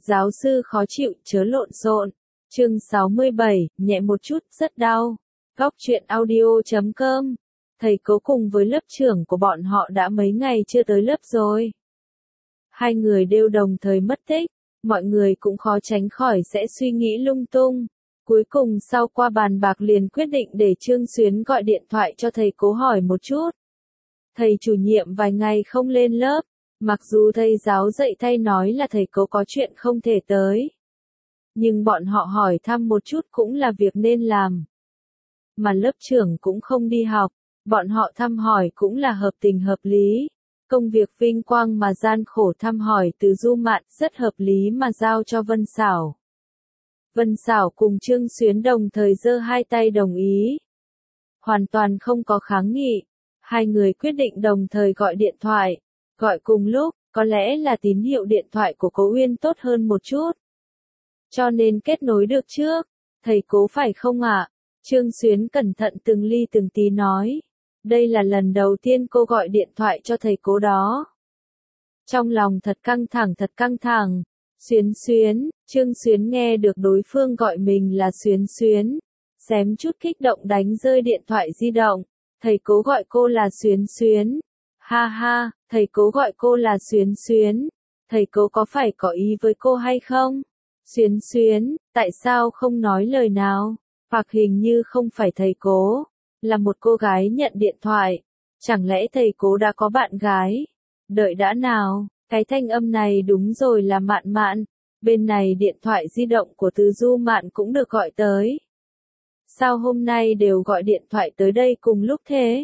Giáo sư khó chịu, chớ lộn xộn. Chương 67, nhẹ một chút, rất đau. Góc truyện audio.com. Thầy cố cùng với lớp trưởng của bọn họ đã mấy ngày chưa tới lớp rồi. Hai người đều đồng thời mất tích, mọi người cũng khó tránh khỏi sẽ suy nghĩ lung tung. Cuối cùng sau qua bàn bạc liền quyết định để Trương Xuyến gọi điện thoại cho thầy cố hỏi một chút. Thầy chủ nhiệm vài ngày không lên lớp, mặc dù thầy giáo dạy thay nói là thầy cố có chuyện không thể tới. Nhưng bọn họ hỏi thăm một chút cũng là việc nên làm. Mà lớp trưởng cũng không đi học, bọn họ thăm hỏi cũng là hợp tình hợp lý. Công việc vinh quang mà gian khổ thăm hỏi từ Du Mạn rất hợp lý mà giao cho Vân Xảo. Vân Xảo cùng Trương Xuyến đồng thời giơ hai tay đồng ý. Hoàn toàn không có kháng nghị. Hai người quyết định đồng thời gọi điện thoại. Gọi cùng lúc, có lẽ là tín hiệu điện thoại của Cố Uyên tốt hơn một chút. Cho nên kết nối được trước. Thầy cố phải không ạ? Trương Xuyến cẩn thận từng ly từng tí nói. Đây là lần đầu tiên cô gọi điện thoại cho thầy cố đó. Trong lòng thật căng thẳng thật căng thẳng. Xuyến Xuyến, Trương Xuyến nghe được đối phương gọi mình là Xuyến Xuyến. Xém chút kích động đánh rơi điện thoại di động. Thầy cố gọi cô là Xuyến Xuyến. Ha ha, thầy cố gọi cô là Xuyến Xuyến. Thầy cố có phải có ý với cô hay không? Xuyến Xuyến, tại sao không nói lời nào? Hoặc hình như không phải thầy cố, là một cô gái nhận điện thoại. Chẳng lẽ thầy cố đã có bạn gái? Đợi đã nào, cái thanh âm này đúng rồi là Mạn Mạn. Bên này điện thoại di động của Từ Du Mạn cũng được gọi tới. Sao hôm nay đều gọi điện thoại tới đây cùng lúc thế?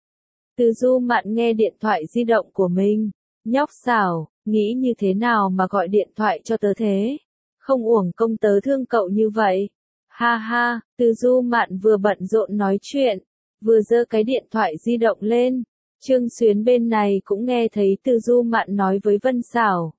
Từ Du Mạn nghe điện thoại di động của mình. Nhóc xảo, nghĩ như thế nào mà gọi điện thoại cho tớ thế? Không uổng công tớ thương cậu như vậy. Ha ha, Từ Du Mạn vừa bận rộn nói chuyện, vừa giơ cái điện thoại di động lên. Trương Xuyến bên này cũng nghe thấy Từ Du Mạn nói với Vân Xảo.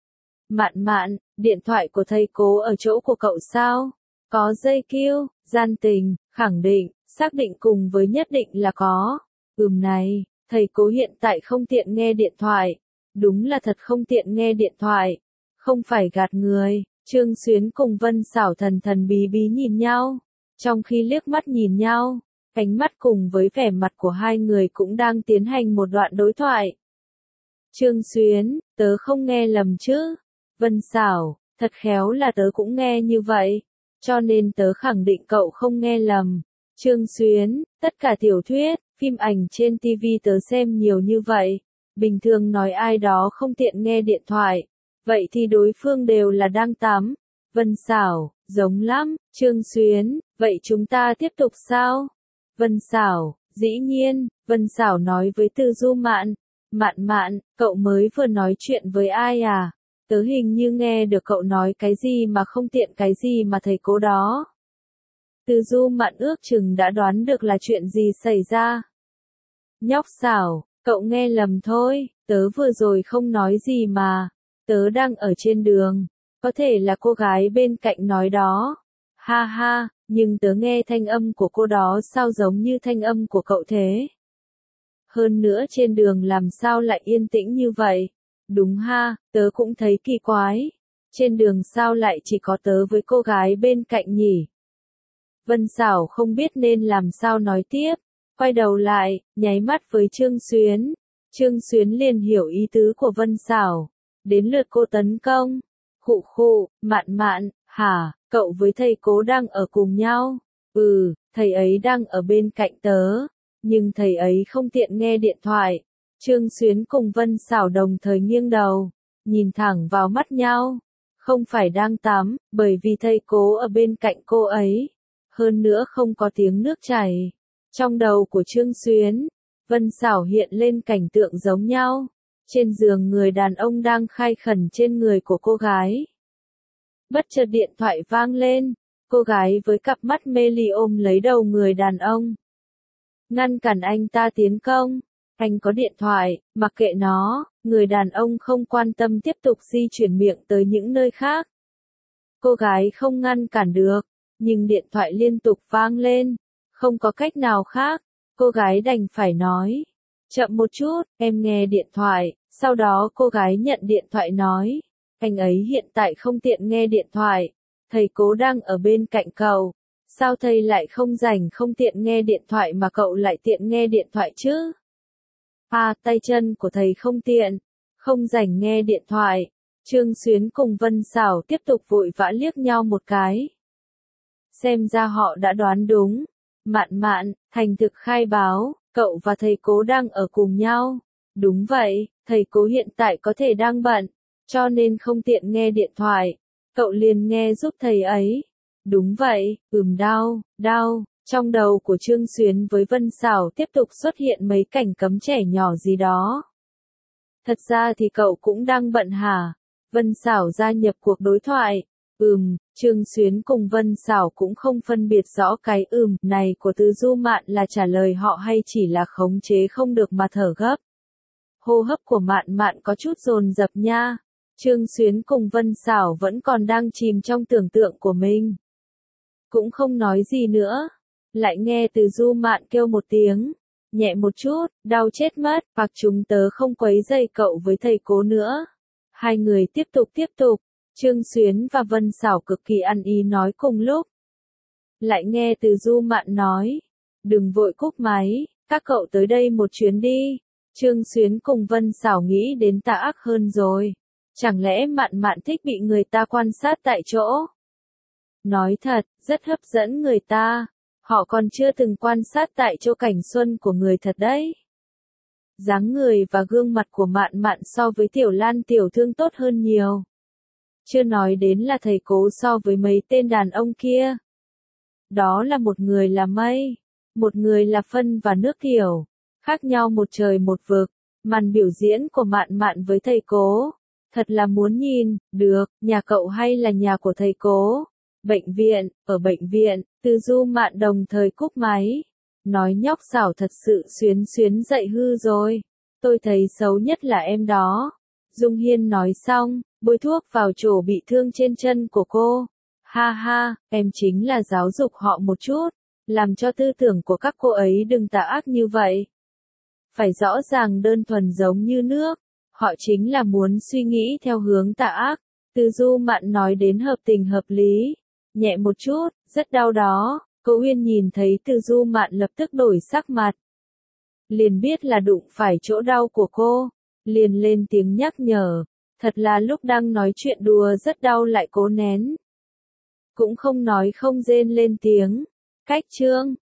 Mạn Mạn, điện thoại của thầy cố ở chỗ của cậu sao? Có dây kiêu, gian tình, khẳng định, xác định cùng với nhất định là có. Này, thầy cố hiện tại không tiện nghe điện thoại. Đúng là thật không tiện nghe điện thoại. Không phải gạt người. Trương Xuyến cùng Vân Xảo thần thần bí bí nhìn nhau. Trong khi liếc mắt nhìn nhau, ánh mắt cùng với vẻ mặt của hai người cũng đang tiến hành một đoạn đối thoại. Trương Xuyến, tớ không nghe lầm chứ? Vân Xảo, thật khéo là tớ cũng nghe như vậy. Cho nên tớ khẳng định cậu không nghe lầm. Trương Xuyến, tất cả tiểu thuyết, phim ảnh trên TV tớ xem nhiều như vậy. Bình thường nói ai đó không tiện nghe điện thoại. Vậy thì đối phương đều là đang tắm. Vân Xảo, giống lắm. Trương Xuyến, vậy chúng ta tiếp tục sao? Vân Xảo, dĩ nhiên. Vân Xảo nói với Từ Du Mạn. Mạn Mạn, cậu mới vừa nói chuyện với ai à? Tớ hình như nghe được cậu nói cái gì mà không tiện cái gì mà thầy cố đó. Từ Du Mạn ước chừng đã đoán được là chuyện gì xảy ra. Nhóc xảo, cậu nghe lầm thôi, tớ vừa rồi không nói gì mà. Tớ đang ở trên đường, có thể là cô gái bên cạnh nói đó. Ha ha, nhưng tớ nghe thanh âm của cô đó sao giống như thanh âm của cậu thế? Hơn nữa trên đường làm sao lại yên tĩnh như vậy? Đúng ha, tớ cũng thấy kỳ quái. Trên đường sao lại chỉ có tớ với cô gái bên cạnh nhỉ? Vân Xảo không biết nên làm sao nói tiếp. Quay đầu lại, nháy mắt với Trương Xuyến. Trương Xuyến liền hiểu ý tứ của Vân Xảo. Đến lượt cô tấn công. Khụ khụ, Mạn Mạn, hả, cậu với thầy cố đang ở cùng nhau? Thầy ấy đang ở bên cạnh tớ. Nhưng thầy ấy không tiện nghe điện thoại. Trương Xuyến cùng Vân Xảo đồng thời nghiêng đầu. Nhìn thẳng vào mắt nhau. Không phải đang tắm, bởi vì thầy cố ở bên cạnh cô ấy. Hơn nữa không có tiếng nước chảy. Trong đầu của Trương Xuyến, Vân Xảo hiện lên cảnh tượng giống nhau. Trên giường người đàn ông đang khai khẩn trên người của cô gái. Bất chợt điện thoại vang lên, cô gái với cặp mắt mê ly ôm lấy đầu người đàn ông. Ngăn cản anh ta tiến công, anh có điện thoại, mặc kệ nó, người đàn ông không quan tâm tiếp tục di chuyển miệng tới những nơi khác. Cô gái không ngăn cản được, nhưng điện thoại liên tục vang lên, không có cách nào khác, cô gái đành phải nói. Chậm một chút, em nghe điện thoại, sau đó cô gái nhận điện thoại nói. anh ấy hiện tại không tiện nghe điện thoại. Thầy Cố đang ở bên cạnh cậu. Sao thầy lại không rảnh không tiện nghe điện thoại mà cậu lại tiện nghe điện thoại chứ? À, tay chân của thầy không tiện, không rảnh nghe điện thoại. Trương Xuyến cùng Vân Sảo tiếp tục vội vã liếc nhau một cái. Xem ra họ đã đoán đúng. Mạn Mạn, thành thực khai báo, cậu và thầy Cố đang ở cùng nhau. Đúng vậy, thầy Cố hiện tại có thể đang bận, cho nên không tiện nghe điện thoại. Cậu liền nghe giúp thầy ấy. Đúng vậy, đau. Trong đầu của Trương Xuyến với Vân Sảo tiếp tục xuất hiện mấy cảnh cấm trẻ nhỏ gì đó. Thật ra thì cậu cũng đang bận hả? Vân Sảo gia nhập cuộc đối thoại. Trương Xuyến cùng Vân Sảo cũng không phân biệt rõ cái này của Từ Du Mạn là trả lời họ hay chỉ là khống chế không được mà thở gấp. Hô hấp của Mạn Mạn có chút dồn dập nha. Trương Xuyến cùng Vân Sảo vẫn còn đang chìm trong tưởng tượng của mình. Cũng không nói gì nữa. Lại nghe Từ Du Mạn kêu một tiếng. Nhẹ một chút, đau chết mất, hoặc chúng tớ không quấy rầy cậu với thầy Cố nữa. Hai người tiếp tục. Trương Xuyến và Vân Sảo cực kỳ ăn ý nói cùng lúc. Lại nghe Từ Du Mạn nói. Đừng vội cúp máy, các cậu tới đây một chuyến đi. Trương Xuyến cùng Vân Sảo nghĩ đến Tạ Ác hơn rồi. Chẳng lẽ Mạn Mạn thích bị người ta quan sát tại chỗ? Nói thật, rất hấp dẫn người ta. Họ còn chưa từng quan sát tại chỗ cảnh xuân của người thật đấy. Dáng người và gương mặt của Mạn Mạn so với Tiểu Lan tiểu thương tốt hơn nhiều. Chưa nói đến là thầy Cố so với mấy tên đàn ông kia. Đó là một người là mây, một người là phân và nước kiểu, khác nhau một trời một vực. Màn biểu diễn của Mạn Mạn với thầy Cố, thật là muốn nhìn. Được, nhà cậu hay là nhà của thầy Cố? Bệnh viện, ở bệnh viện. Từ Du Mạn đồng thời cúp máy. Nói nhóc xảo thật sự Xuyến dậy hư rồi. Tôi thấy xấu nhất là em đó. Dung Hiên nói xong, bôi thuốc vào chỗ bị thương trên chân của cô. Ha ha, em chính là giáo dục họ một chút, làm cho tư tưởng của các cô ấy đừng tà ác như vậy. Phải rõ ràng đơn thuần giống như nước, họ chính là muốn suy nghĩ theo hướng tà ác. Từ Du Mạn nói đến hợp tình hợp lý, nhẹ một chút, rất đau đó. Cố Uyên nhìn thấy Từ Du Mạn lập tức đổi sắc mặt. Liền biết là đụng phải chỗ đau của cô, liền lên tiếng nhắc nhở. Thật là lúc đang nói chuyện đùa rất đau lại cố nén. Cũng không nói không rên lên tiếng. Cách Trương,